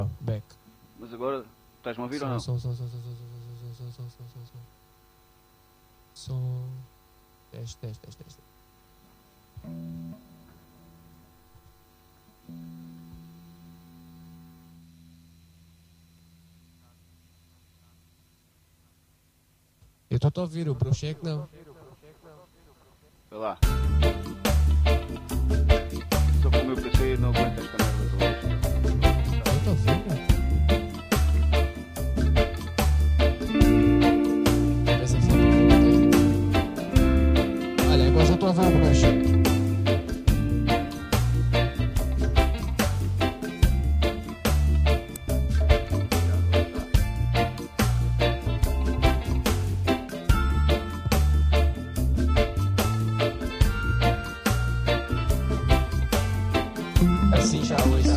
Back. Mas agora estás-me a ouvir ou não? Som. Teste. Eu estou a ouvir, o bruxo é que não. Vai lá. Só que o meu PC não aguenta esta merda toda. Eu estou a ouvir, olha, agora já estou a ver o bruxo. Assim já hoje.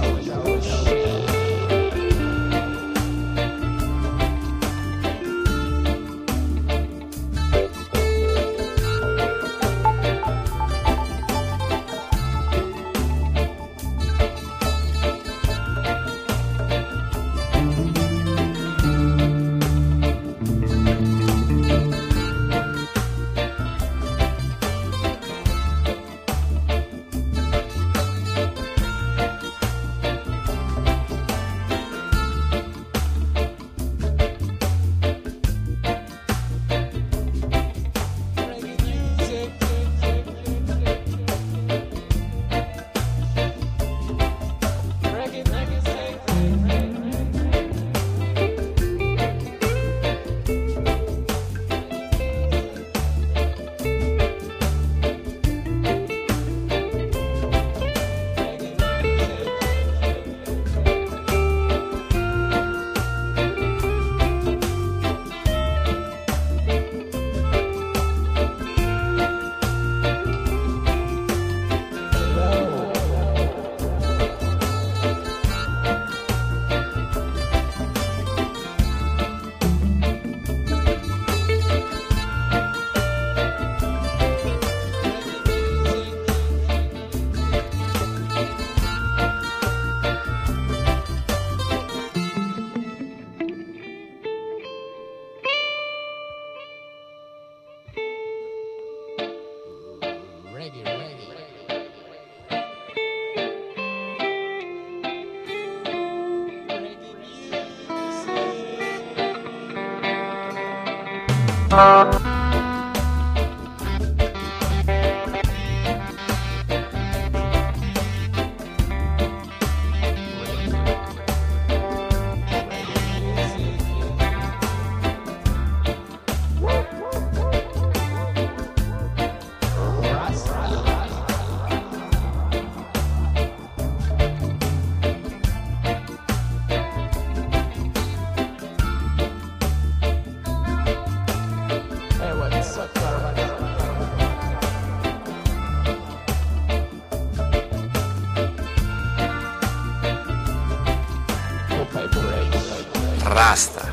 Rasta.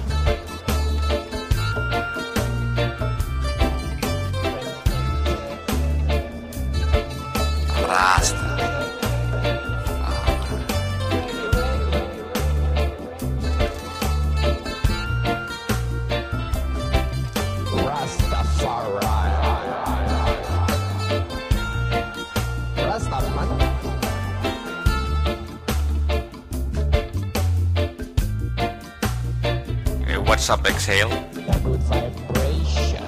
Rasta. What's up, Exhale? Good vibration.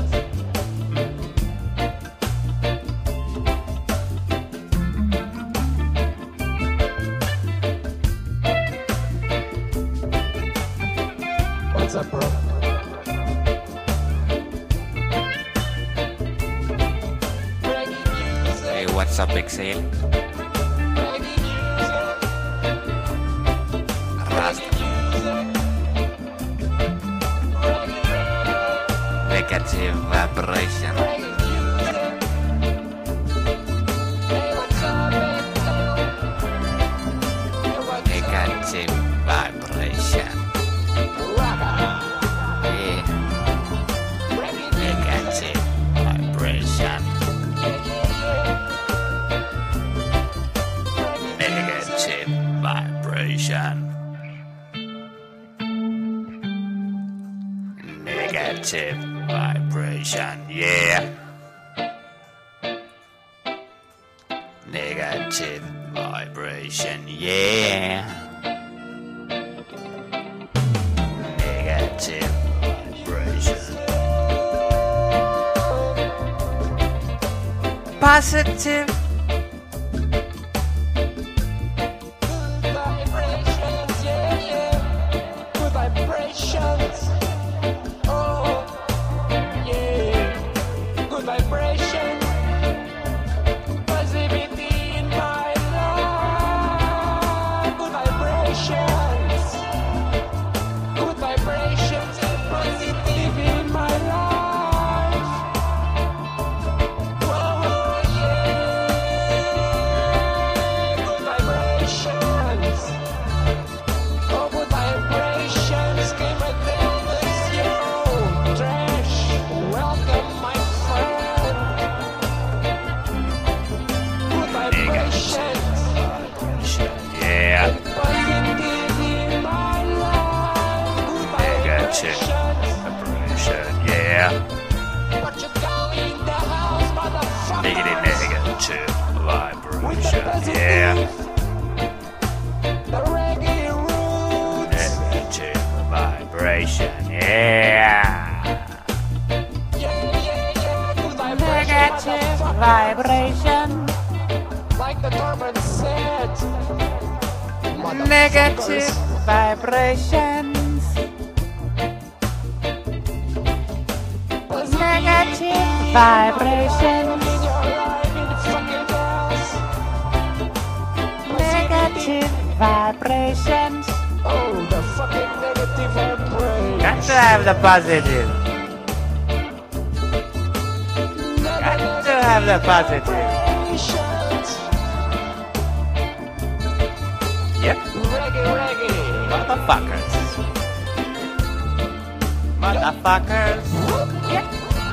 What's up, bro? Hey, what's up, Exhale? Rasta. Negative vibration. Negative vibration. Yeah. Negative vibration. Negative vibration. Negative vibration, yeah. Negative vibration, yeah. Negative vibration. Positive. Vibration, like the Torben said. Negative vibrations. Negative vibrations. Negative vibrations. Oh, the fucking negative vibrations. Got to have the positive. Have the positive. Yep. Motherfuckers. Motherfuckers. Yep.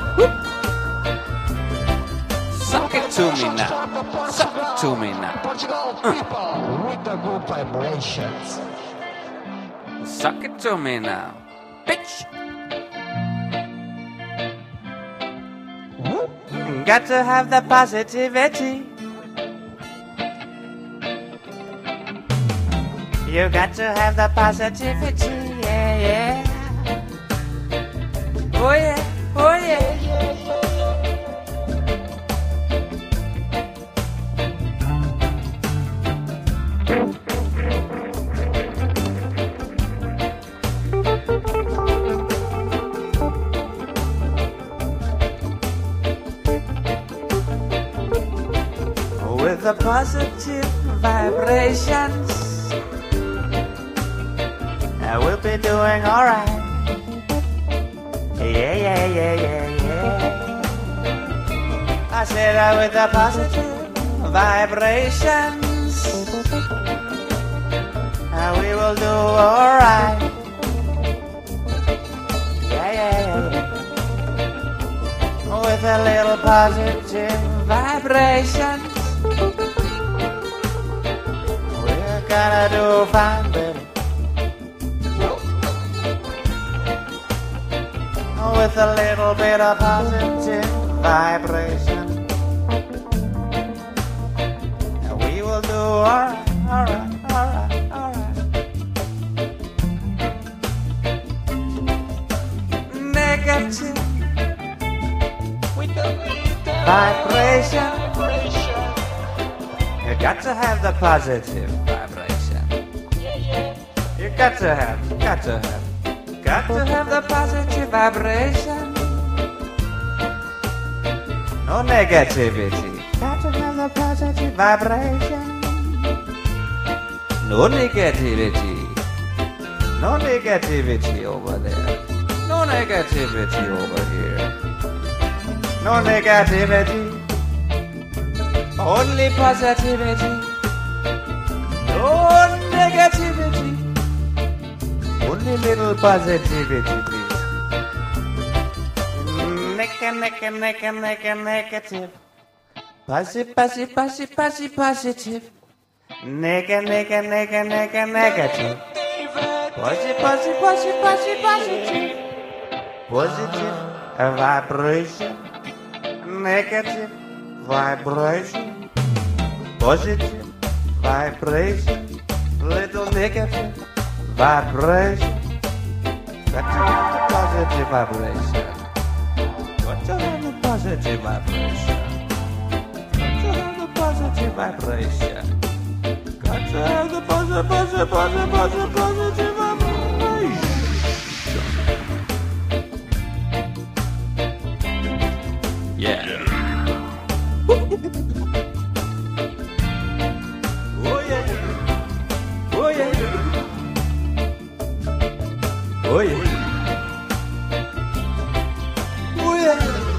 Suck it to me now. Suck it to me now. With the good vibrations. Suck it to me now. Bitch. Got to have the positivity. You got to have the positivity, yeah, yeah. Oh yeah, oh yeah. With the positive vibrations, I will be doing alright. Yeah, yeah, yeah, yeah, yeah. I said with the positive vibrations, we will do alright. Yeah, yeah, yeah. With a little positive vibrations, we're gonna do fine, baby. With a little bit of positive vibration, we will do alright, alright, alright, alright. Negative vibration. You got to have the positive vibration. You got to have the positive vibration. No negativity. Got to have the positive vibration. No negativity. No negativity over there. No negativity over here. No negativity. Only positivity. No negativity. Only little positivity, please. Negative. Positive. Positive. Negative. Positive. Positive vibration, negative vibration, positive vibration, little negative vibration. Got to have the positive vibration. Got to have the positive vibration. Got to have the positive vibration. Got to have the positive vibration. Yeah. Oh yeah. Oh yeah. Oh yeah. Oh yeah.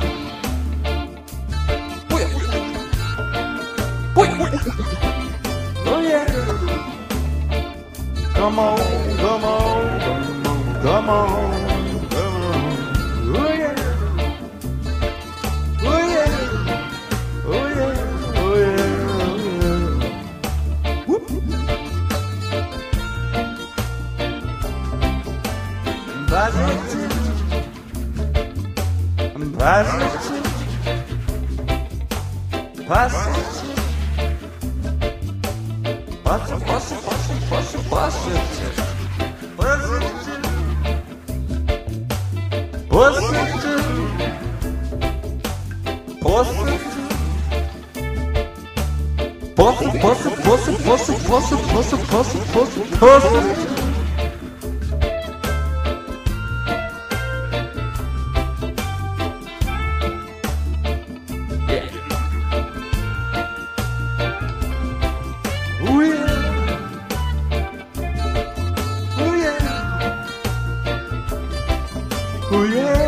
Oh yeah. Oh yeah. Come on, come on, come on, come on. Oh yeah. Oh yeah. Oh yeah. Oh yeah. Whoop. Positive. Positive. Positive. Positive. Oh yeah.